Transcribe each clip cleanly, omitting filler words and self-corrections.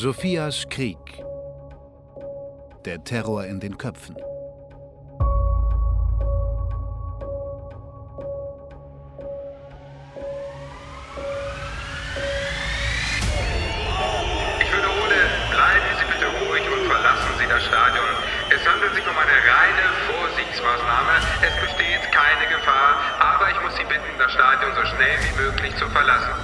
Sophias Krieg. Der Terror in den Köpfen. Das Stadion. Es handelt sich um eine reine Vorsichtsmaßnahme. Es besteht keine Gefahr, aber ich muss Sie bitten, das Stadion so schnell wie möglich zu verlassen.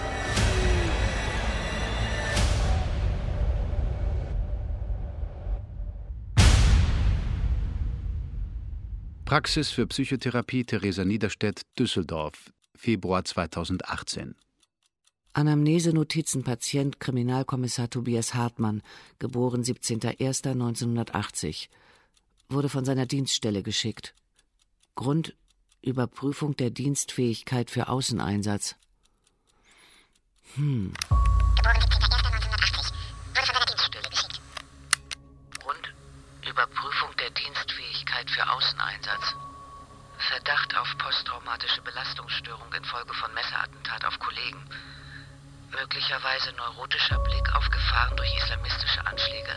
Praxis für Psychotherapie Theresa Niederstedt, Düsseldorf, Februar 2018. Anamnese-Notizen Patient Kriminalkommissar Tobias Hartmann, geboren 17.01.1980, wurde von seiner Dienststelle geschickt. Grund: Überprüfung der Dienstfähigkeit für Außeneinsatz. Geboren 17.01.1980, wurde von seiner Dienststelle geschickt. Grund: Überprüfung der Dienstfähigkeit für Außeneinsatz. Verdacht auf posttraumatische Belastungsstörung infolge von Messerattentat auf Kollegen. Möglicherweise neurotischer Blick auf Gefahren durch islamistische Anschläge.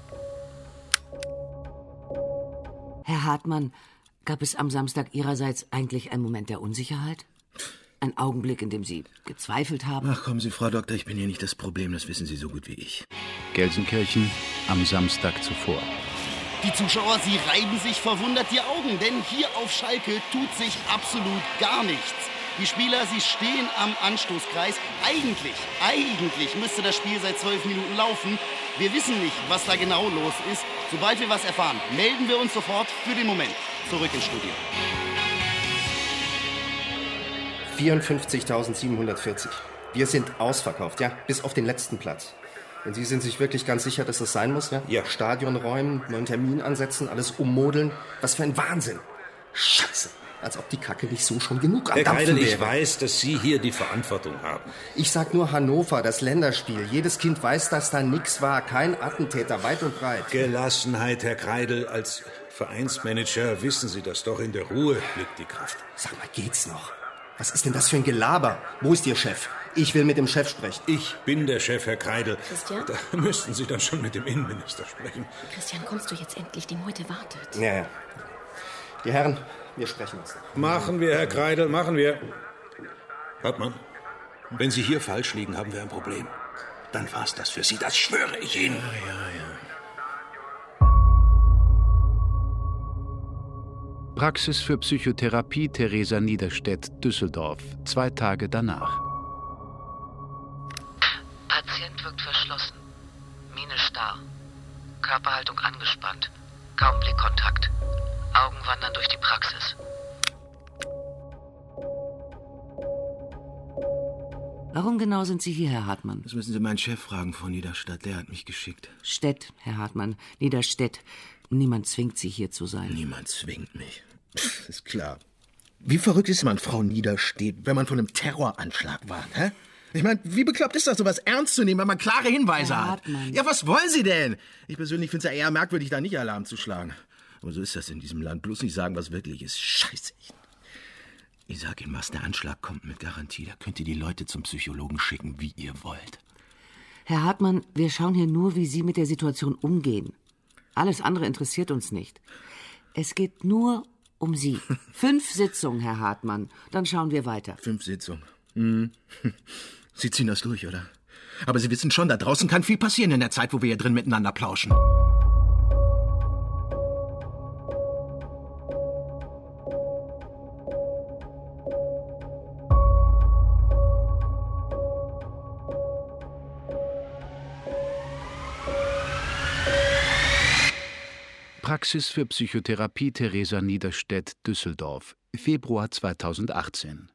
Herr Hartmann, gab es am Samstag Ihrerseits eigentlich einen Moment der Unsicherheit? Ein Augenblick, in dem Sie gezweifelt haben? Ach, kommen Sie, Frau Doktor, ich bin hier nicht das Problem, das wissen Sie so gut wie ich. Gelsenkirchen am Samstag zuvor. Die Zuschauer, sie reiben sich verwundert die Augen, denn hier auf Schalke tut sich absolut gar nichts. Die Spieler, sie stehen am Anstoßkreis. Eigentlich müsste das Spiel seit 12 Minuten laufen. Wir wissen nicht, was da genau los ist. Sobald wir was erfahren, melden wir uns sofort. Für den Moment zurück ins Studio. 54.740. Wir sind ausverkauft, ja, bis auf den letzten Platz. Und Sie sind sich wirklich ganz sicher, dass das sein muss, ja? Ja. Stadion räumen, neuen Termin ansetzen, alles ummodeln. Was für ein Wahnsinn. Scheiße. Als ob die Kacke nicht so schon genug am Herr Dampfen Kreidel, wäre. ich weiß, dass Sie hier die Verantwortung haben. Ich sag nur Hannover, das Länderspiel. Jedes Kind weiß, dass da nix war. Kein Attentäter, weit und breit. Gelassenheit, Herr Kreidel. Als Vereinsmanager wissen Sie das doch. In der Ruhe liegt die Kraft. Sag mal, geht's noch? Was ist denn das für ein Gelaber? Wo ist Ihr Chef? Ich will mit dem Chef sprechen. Ich bin der Chef, Herr Kreidel. Christian? Da müssten Sie dann schon mit dem Innenminister sprechen. Christian, kommst du jetzt endlich? Die Meute wartet. Ja. Die Herren, wir sprechen uns. Machen wir, Herr Kreidel, machen wir. Hartmann, wenn Sie hier falsch liegen, haben wir ein Problem. Dann war's das für Sie, das schwöre ich Ihnen. Ja. Praxis für Psychotherapie Theresa Niederstedt, Düsseldorf, 2 Tage danach. Patient wirkt verschlossen. Miene starr. Körperhaltung angespannt. Kaum Blickkontakt. Augen wandern durch die Praxis. Warum genau sind Sie hier, Herr Hartmann? Das müssen Sie meinen Chef fragen, Frau Niederstedt. Der hat mich geschickt. Stedt, Herr Hartmann. Niederstedt. Niemand zwingt Sie, hier zu sein. Niemand zwingt mich. Das ist klar. Wie verrückt ist man, Frau Niederstedt, wenn man von einem Terroranschlag warnt, hä? Ich meine, wie bekloppt ist das, sowas ernst zu nehmen, wenn man klare Hinweise Herr hat? Hartmann. Ja, was wollen Sie denn? Ich persönlich finde es ja eher merkwürdig, da nicht Alarm zu schlagen. Aber so ist das in diesem Land. Bloß nicht sagen, was wirklich ist. Scheiße. Ich sag Ihnen was, der Anschlag kommt mit Garantie. Da könnt ihr die Leute zum Psychologen schicken, wie ihr wollt. Herr Hartmann, wir schauen hier nur, wie Sie mit der Situation umgehen. Alles andere interessiert uns nicht. Es geht nur um Sie. 5 Sitzungen, Herr Hartmann. Dann schauen wir weiter. 5 Sitzungen. Sie ziehen das durch, oder? Aber Sie wissen schon, da draußen kann viel passieren in der Zeit, wo wir hier drin miteinander plauschen. Praxis für Psychotherapie Theresa Niederstedt, Düsseldorf, Februar 2018.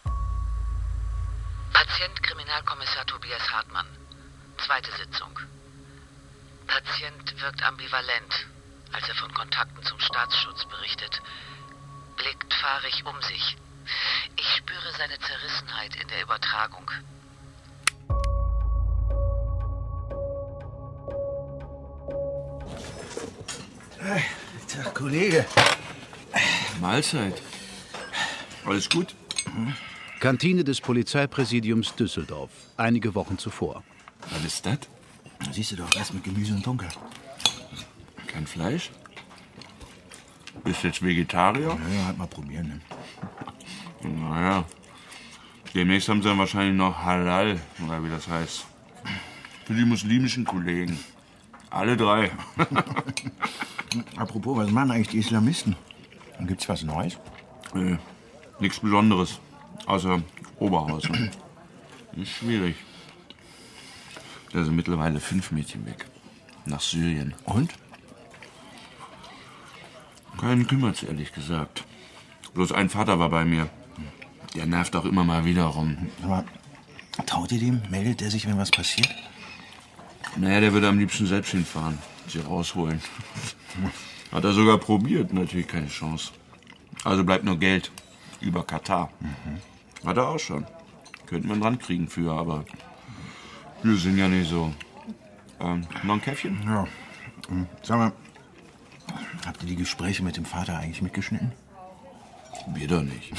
Patient Kriminalkommissar Tobias Hartmann. 2. Sitzung. Patient wirkt ambivalent, als er von Kontakten zum Staatsschutz berichtet. Blickt fahrig um sich. Ich spüre seine Zerrissenheit in der Übertragung. Tag, Kollege. Mahlzeit. Alles gut? Kantine des Polizeipräsidiums Düsseldorf, einige Wochen zuvor. Was ist das? Siehst du doch, erst mit Gemüse und Dunkel. Kein Fleisch? Bist du jetzt Vegetarier? Ja, halt mal probieren. Ne? Naja. Demnächst haben sie dann wahrscheinlich noch Halal, oder wie das heißt. Für die muslimischen Kollegen. Alle 3. Apropos, was machen eigentlich die Islamisten? Gibt's was Neues? Nee, nichts Besonderes. Außer Oberhausen. Ist schwierig. Da sind mittlerweile 5 Mädchen weg. Nach Syrien. Und? Keinen kümmert's, ehrlich gesagt. Bloß ein Vater war bei mir. Der nervt auch immer mal wieder rum. Aber traut ihr dem? Meldet er sich, wenn was passiert? Naja, der würde am liebsten selbst hinfahren. Sie rausholen. Hat er sogar probiert. Natürlich keine Chance. Also bleibt nur Geld. Über Katar. Hat er auch schon. Könnten wir ihn dran kriegen für, aber wir sind ja nicht so. Noch ein Käffchen? Ja. Sag mal, habt ihr die Gespräche mit dem Vater eigentlich mitgeschnitten? Wir doch nicht.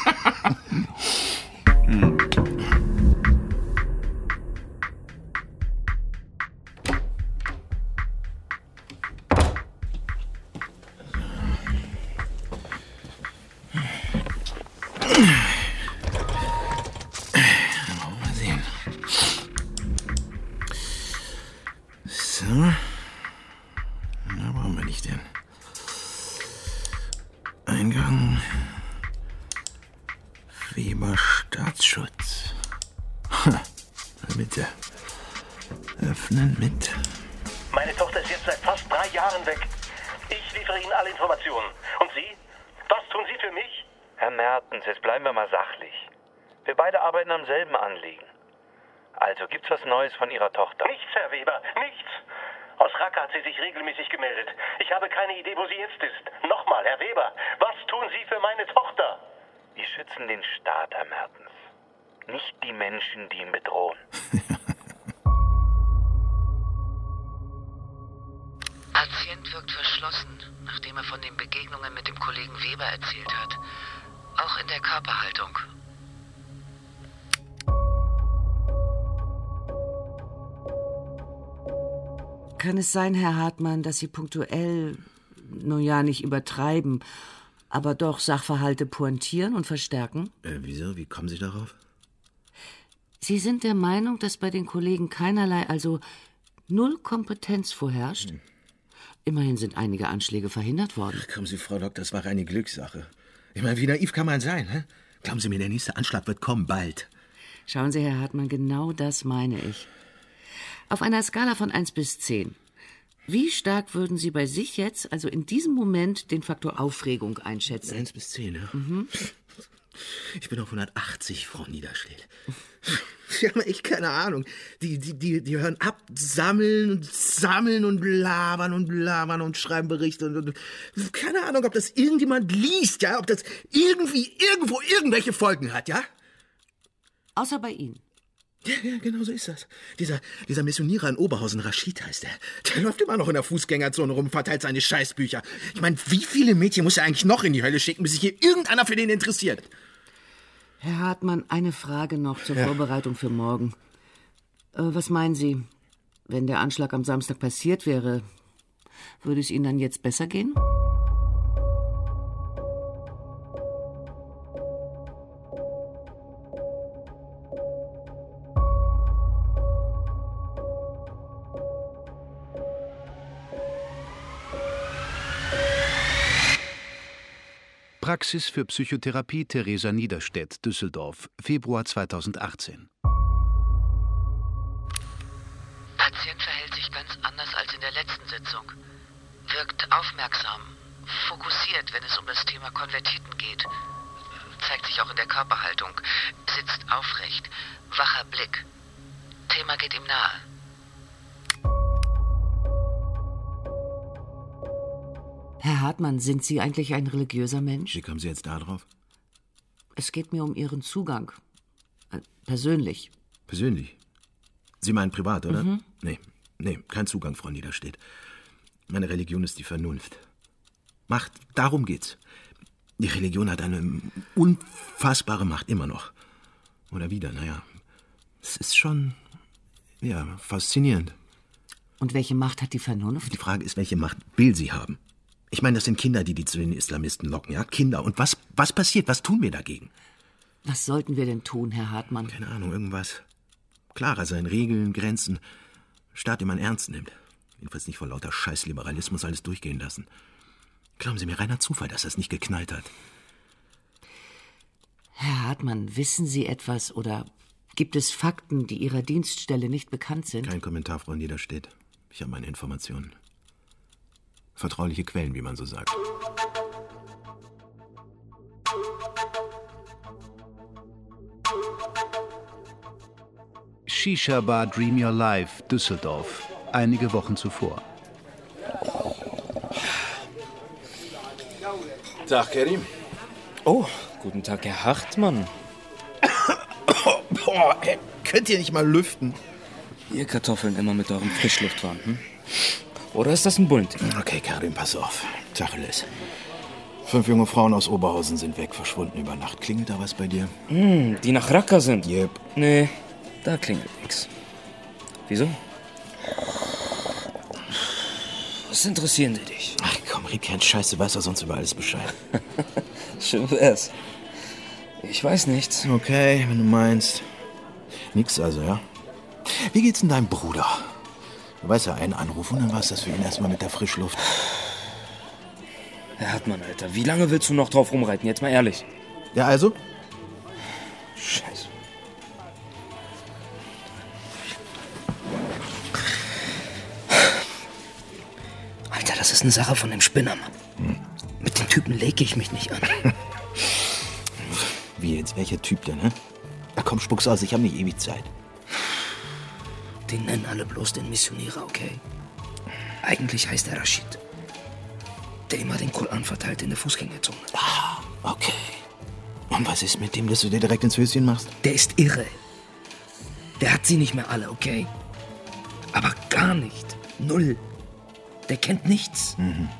Mal sehen. So. Na, brauchen wir nicht denn? Eingang. Weber Staatsschutz. Bitte. Öffnen mit. Meine Tochter ist jetzt seit fast 3 Jahren weg. Ich liefere Ihnen alle Informationen. Und Sie? Was tun Sie für mich? Herr Mertens, jetzt bleiben wir mal sachlich. Wir beide arbeiten am selben Anliegen. Also, gibt's was Neues von Ihrer Tochter? Nichts, Herr Weber, nichts. Aus Raqqa hat sie sich regelmäßig gemeldet. Ich habe keine Idee, wo sie jetzt ist. Nochmal, Herr Weber, was tun Sie für meine Tochter? Wir schützen den Staat, Herr Mertens. Nicht die Menschen, die ihn bedrohen. Patient wirkt verschlossen, nachdem er von den Begegnungen mit dem Kollegen Weber erzählt hat. Auch in der Körperhaltung. Kann es sein, Herr Hartmann, dass Sie punktuell, nun ja, nicht übertreiben, aber doch Sachverhalte pointieren und verstärken? Wieso? Wie kommen Sie darauf? Sie sind der Meinung, dass bei den Kollegen keinerlei, also null Kompetenz vorherrscht? Immerhin sind einige Anschläge verhindert worden. Ach, kommen Sie, Frau Doktor, das war eine Glückssache. Ich meine, wie naiv kann man sein, hä? Glauben Sie mir, der nächste Anschlag wird kommen, bald. Schauen Sie, Herr Hartmann, genau das meine ich. Auf einer Skala von 1 bis 10. Wie stark würden Sie bei sich jetzt, also in diesem Moment, den Faktor Aufregung einschätzen? 1 bis 10, ja? Ich bin auf 180, Frau Niederstedt. Sie haben echt keine Ahnung. Die hören ab, sammeln und labern und schreiben Berichte und keine Ahnung, ob das irgendjemand liest, ja? Ob das irgendwo irgendwelche Folgen hat, ja? Außer bei Ihnen. Ja, genau so ist das. Dieser Missionierer in Oberhausen, Rashid heißt der. Der läuft immer noch in der Fußgängerzone rum, verteilt seine Scheißbücher. Ich meine, wie viele Mädchen muss er eigentlich noch in die Hölle schicken, bis sich hier irgendeiner für den interessiert? Herr Hartmann, eine Frage noch zur Vorbereitung für morgen. Was meinen Sie, wenn der Anschlag am Samstag passiert wäre, würde es Ihnen dann jetzt besser gehen? Praxis für Psychotherapie Theresa Niederstedt, Düsseldorf, Februar 2018. Patient verhält sich ganz anders als in der letzten Sitzung. Wirkt aufmerksam, fokussiert, wenn es um das Thema Konvertiten geht. Zeigt sich auch in der Körperhaltung, sitzt aufrecht, wacher Blick. Thema geht ihm nahe. Herr Hartmann, sind Sie eigentlich ein religiöser Mensch? Wie kommen Sie jetzt da drauf? Es geht mir um Ihren Zugang. Persönlich. Persönlich? Sie meinen privat, oder? Nee, kein Zugang, Frau Niederstedt. Meine Religion ist die Vernunft. Macht, darum geht's. Die Religion hat eine unfassbare Macht, immer noch. Oder wieder, naja. Es ist schon, faszinierend. Und welche Macht hat die Vernunft? Die Frage ist, welche Macht will sie haben? Ich meine, das sind Kinder, die zu den Islamisten locken, ja? Kinder. Und was passiert? Was tun wir dagegen? Was sollten wir denn tun, Herr Hartmann? Keine Ahnung, irgendwas. Klarer sein, Regeln, Grenzen. Staat, den man ernst nimmt. Jedenfalls nicht vor lauter Scheißliberalismus alles durchgehen lassen. Glauben Sie mir, reiner Zufall, dass das nicht geknallt hat. Herr Hartmann, wissen Sie etwas oder gibt es Fakten, die Ihrer Dienststelle nicht bekannt sind? Kein Kommentar, Frau Niederstedt. Ich habe meine Informationen. Vertrauliche Quellen, wie man so sagt. Shisha Bar Dream Your Life, Düsseldorf. Einige Wochen zuvor. Tag, Kerim. Oh, guten Tag, Herr Hartmann. Boah, ey, könnt ihr nicht mal lüften? Ihr Kartoffeln immer mit eurem Frischluftfahren, hm? Oder ist das ein Bullentee? Okay, Karim, pass auf. Tacheles. 5 junge Frauen aus Oberhausen sind weg, verschwunden über Nacht. Klingelt da was bei dir? Die nach Raqqa sind? Yep. Nee, da klingelt nichts. Wieso? Was interessieren Sie dich? Ach komm, red keinen Scheiß, du weißt doch sonst über alles Bescheid. Schön wär's. Ich weiß nichts. Okay, wenn du meinst. Nix also, ja? Wie geht's denn deinem Bruder? Du weißt ja, einen Anruf und dann war's das für ihn erstmal mit der Frischluft. Herr Hartmann, Alter, wie lange willst du noch drauf rumreiten? Jetzt mal ehrlich. Ja, also? Scheiße. Alter, das ist eine Sache von dem Spinner, Mann. Mit dem Typen lege ich mich nicht an. Wie jetzt? Welcher Typ denn, ne? Na komm, spuck's aus, ich habe nicht ewig Zeit. Den nennen alle bloß den Missionierer, okay? Eigentlich heißt er Rashid. Der immer den Koran verteilt in der Fußgängerzone. Ah, okay. Und was ist mit dem, dass du dir direkt ins Höschen machst? Der ist irre. Der hat sie nicht mehr alle, okay? Aber gar nicht. Null. Der kennt nichts. Mhm.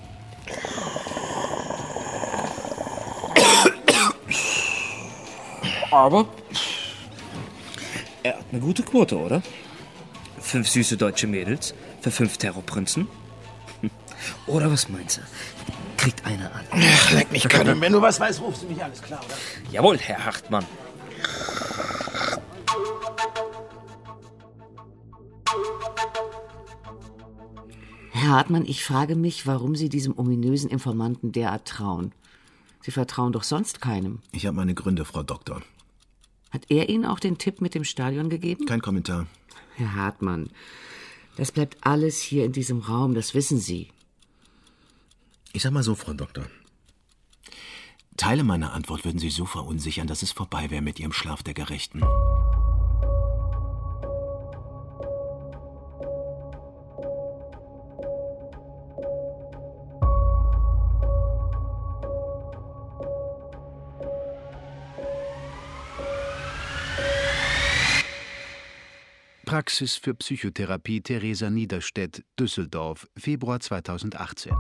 Aber er hat eine gute Quote, oder? 5 süße deutsche Mädels für 5 Terrorprinzen. Oder was meinst du? Kriegt einer an. Ach, leck mich, Karim. Wenn du was weißt, rufst du mich, alles klar, oder? Jawohl, Herr Hartmann. Herr Hartmann, ich frage mich, warum Sie diesem ominösen Informanten derart trauen. Sie vertrauen doch sonst keinem. Ich habe meine Gründe, Frau Doktor. Hat er Ihnen auch den Tipp mit dem Stadion gegeben? Kein Kommentar. Herr Hartmann, das bleibt alles hier in diesem Raum, das wissen Sie. Ich sag mal so, Frau Doktor. Teile meiner Antwort würden Sie so verunsichern, dass es vorbei wäre mit Ihrem Schlaf der Gerechten. Praxis für Psychotherapie Theresa Niederstedt, Düsseldorf, Februar 2018.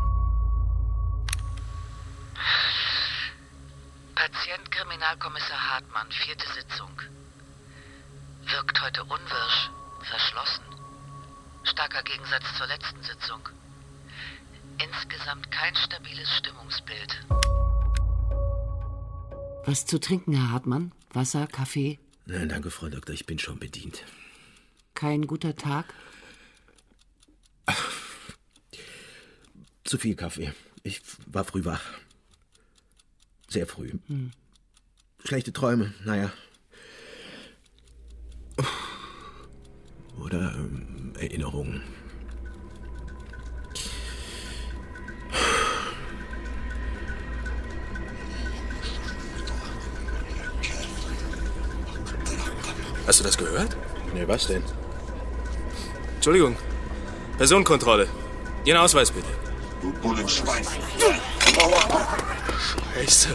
Patient Kriminalkommissar Hartmann, 4. Sitzung. Wirkt heute unwirsch, verschlossen. Starker Gegensatz zur letzten Sitzung. Insgesamt kein stabiles Stimmungsbild. Was zu trinken, Herr Hartmann? Wasser, Kaffee? Nein, danke, Frau Doktor, ich bin schon bedient. Kein guter Tag? Zu viel Kaffee. Ich war früh wach. Sehr früh. Schlechte Träume, naja. Oder Erinnerungen. Hast du das gehört? Nee, was denn? Entschuldigung. Personenkontrolle. Ihren Ausweis bitte. Du Bullenschwein. Scheiße.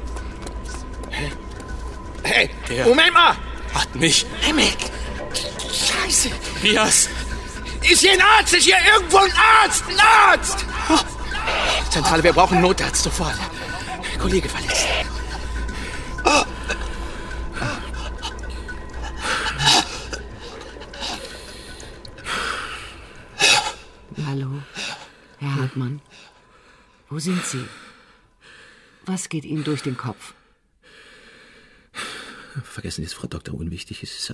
Hey, der Moment mal! Hat mich. Himmel! Scheiße! Nias! Ist hier ein Arzt? Ist hier irgendwo ein Arzt? Ein Arzt! Zentrale, wir brauchen einen Notarzt sofort. Kollege verletzt. Hartmann, wo sind Sie? Was geht Ihnen durch den Kopf? Vergessen Sie es, Frau Doktor, unwichtig. Es ist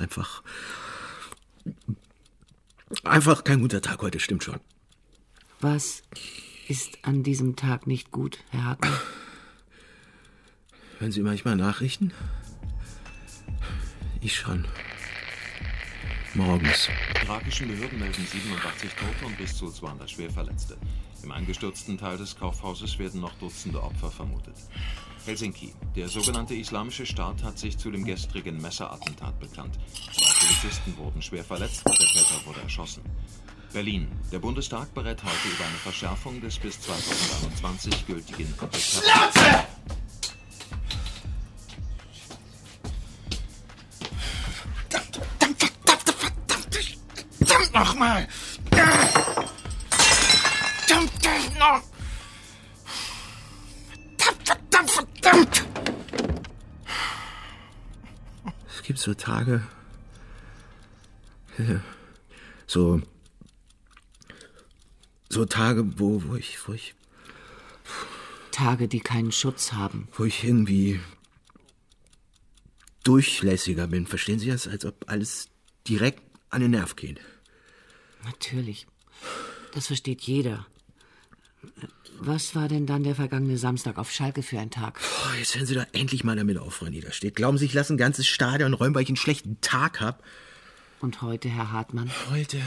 einfach kein guter Tag heute, stimmt schon. Was ist an diesem Tag nicht gut, Herr Hartmann? Hören Sie manchmal Nachrichten? Ich schon. Morgens. Die irakischen Behörden melden 87 Tote und bis zu 200 Schwerverletzte. Im eingestürzten Teil des Kaufhauses werden noch Dutzende Opfer vermutet. Helsinki. Der sogenannte Islamische Staat hat sich zu dem gestrigen Messerattentat bekannt. 2 Polizisten wurden schwer verletzt, der Täter wurde erschossen. Berlin. Der Bundestag berät heute über eine Verschärfung des bis 2021 gültigen Schnauze! Verdammt nochmal! Verdammt noch! Verdammt! Es gibt so Tage, so Tage, wo ich Tage, die keinen Schutz haben. Wo ich irgendwie durchlässiger bin. Verstehen Sie das? Als ob alles direkt an den Nerv geht. Natürlich. Das versteht jeder. Was war denn dann der vergangene Samstag auf Schalke für ein Tag? Jetzt hören Sie doch endlich mal damit auf, Frau Niederstedt. Glauben Sie, ich lasse ein ganzes Stadion räumen, weil ich einen schlechten Tag habe? Und heute, Herr Hartmann? Heute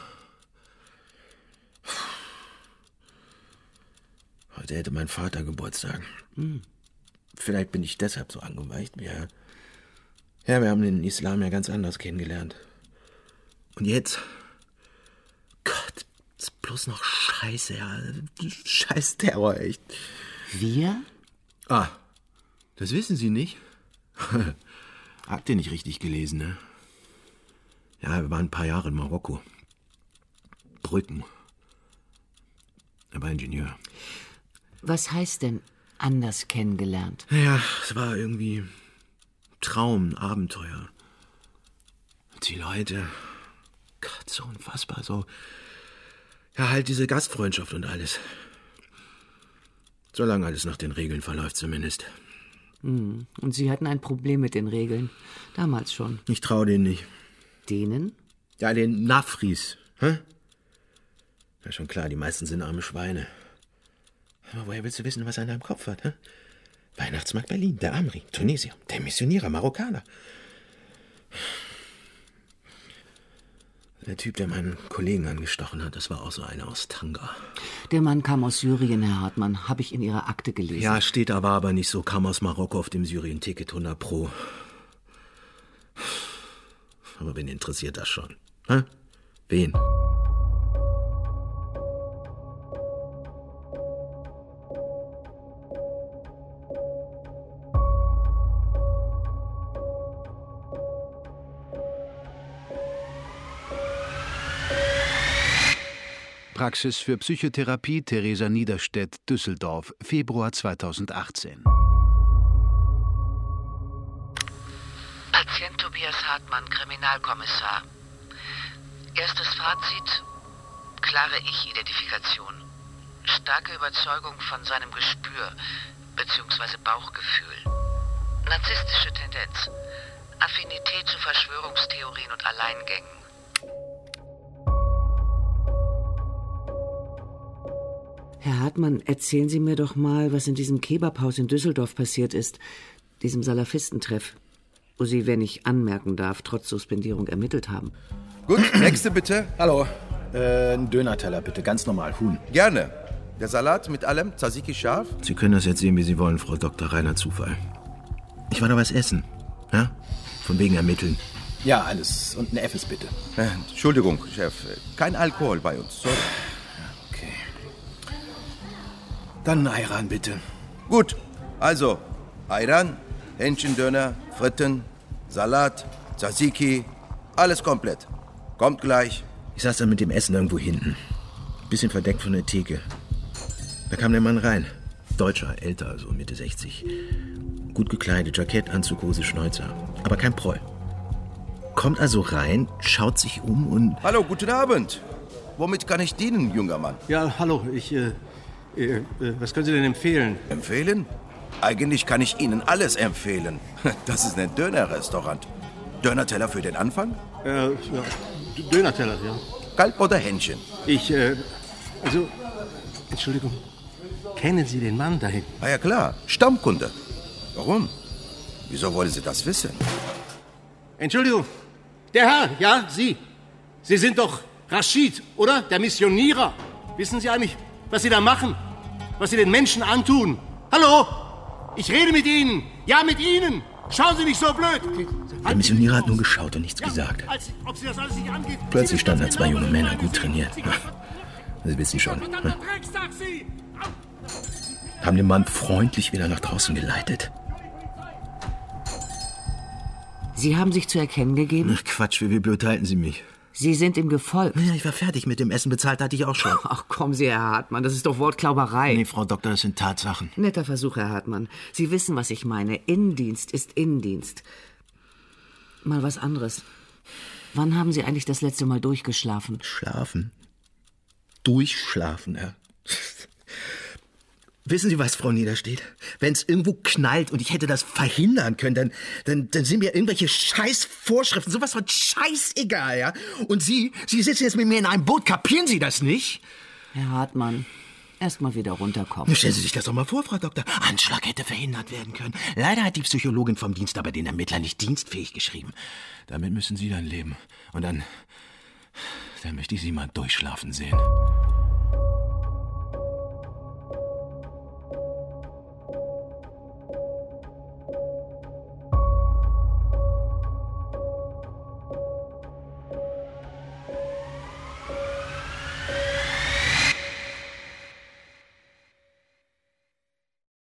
hätte mein Vater Geburtstag. Vielleicht bin ich deshalb so angeweicht. Wir haben den Islam ja ganz anders kennengelernt. Und jetzt? Gott, ist bloß noch Scheiße, ja. Scheiß Terror, echt. Wir? Ah, das wissen Sie nicht? Habt ihr nicht richtig gelesen, ne? Ja, wir waren ein paar Jahre in Marokko. Brücken. Er war Ingenieur. Was heißt denn anders kennengelernt? Ja, es war irgendwie Traum, Abenteuer. Und die Leute, Gott, so unfassbar, so. Ja, halt diese Gastfreundschaft und alles. Solange alles nach den Regeln verläuft zumindest. Und Sie hatten ein Problem mit den Regeln. Damals schon. Ich traue denen nicht. Denen? Ja, den Nafris. Hä? Ja, schon klar, die meisten sind arme Schweine. Aber woher willst du wissen, was er in deinem Kopf hat? Hä? Weihnachtsmarkt Berlin, der Amri, Tunesier, der Missionierer, Marokkaner. Der Typ, der meinen Kollegen angestochen hat, das war auch so einer aus Tanga. Der Mann kam aus Syrien, Herr Hartmann. Habe ich in Ihrer Akte gelesen. Ja, steht aber nicht so. Kam aus Marokko auf dem Syrien-Ticket 100 Pro. Aber wen interessiert das schon? Hä? Wen? Praxis für Psychotherapie Theresa Niederstedt, Düsseldorf, Februar 2018. Patient Tobias Hartmann, Kriminalkommissar. Erstes Fazit: klare Ich-Identifikation. Starke Überzeugung von seinem Gespür bzw. Bauchgefühl. Narzisstische Tendenz. Affinität zu Verschwörungstheorien und Alleingängen. Herr Hartmann, erzählen Sie mir doch mal, was in diesem Kebabhaus in Düsseldorf passiert ist, diesem Salafistentreff, wo Sie, wenn ich anmerken darf, trotz Suspendierung ermittelt haben. Gut, nächste bitte. Hallo, ein Dönerteller bitte, ganz normal, Huhn. Gerne. Der Salat mit allem, Tzatziki scharf. Sie können das jetzt sehen, wie Sie wollen, Frau Dr. Reiner Zufall. Ich war da was essen, ja? Von wegen ermitteln. Ja, alles. Und ein Effes bitte. Entschuldigung, Chef. Kein Alkohol bei uns, sorry. Okay. Dann Ayran bitte. Gut, also Ayran, Hähnchendöner, Fritten, Salat, Tzatziki, alles komplett. Kommt gleich. Ich saß dann mit dem Essen irgendwo hinten. Bisschen verdeckt von der Theke. Da kam der Mann rein. Deutscher, älter, also Mitte 60. Gut gekleidet, Jackett, Anzug, Hose, Schnäuzer. Aber kein Proll. Kommt also rein, schaut sich um und... Hallo, guten Abend. Womit kann ich dienen, junger Mann? Ja, hallo, was können Sie denn empfehlen? Empfehlen? Eigentlich kann ich Ihnen alles empfehlen. Das ist ein Dönerrestaurant. Dönerteller für den Anfang? Ja, Dönerteller, ja. Kalb oder Hähnchen? Entschuldigung, kennen Sie den Mann dahin? Ah ja klar, Stammkunde. Warum? Wieso wollen Sie das wissen? Entschuldigung, der Herr, ja, Sie. Sie sind doch Rashid, oder? Der Missionierer. Wissen Sie eigentlich, was Sie da machen? Was Sie den Menschen antun? Hallo? Ich rede mit Ihnen. Ja, mit Ihnen. Schauen Sie nicht so blöd. Der Missionierer hat nur geschaut und nichts gesagt. Ob Sie das alles nicht angeht. Plötzlich standen da 2 junge Männer, gut trainiert. Sie wissen schon. Haben den Mann freundlich wieder nach draußen geleitet. Sie haben sich zu erkennen gegeben? Ach Quatsch, wie blöd halten Sie mich? Sie sind ihm gefolgt. Ja, ich war fertig mit dem Essen, bezahlt hatte ich auch schon. Ach, kommen Sie, Herr Hartmann, das ist doch Wortklauberei. Nee, Frau Doktor, das sind Tatsachen. Netter Versuch, Herr Hartmann. Sie wissen, was ich meine. Innendienst ist Innendienst. Mal was anderes. Wann haben Sie eigentlich das letzte Mal durchgeschlafen? Schlafen? Durchschlafen, ja. Wissen Sie was, Frau Niederstedt? Wenn es irgendwo knallt und ich hätte das verhindern können, dann sind mir irgendwelche Scheißvorschriften, sowas von scheißegal, ja? Und Sie sitzen jetzt mit mir in einem Boot, kapieren Sie das nicht? Herr Hartmann, erst mal wieder runterkommen. Stellen Sie sich das doch mal vor, Frau Doktor. Anschlag hätte verhindert werden können. Leider hat die Psychologin vom Dienst aber den Ermittler nicht dienstfähig geschrieben. Damit müssen Sie dann leben. Und dann möchte ich Sie mal durchschlafen sehen.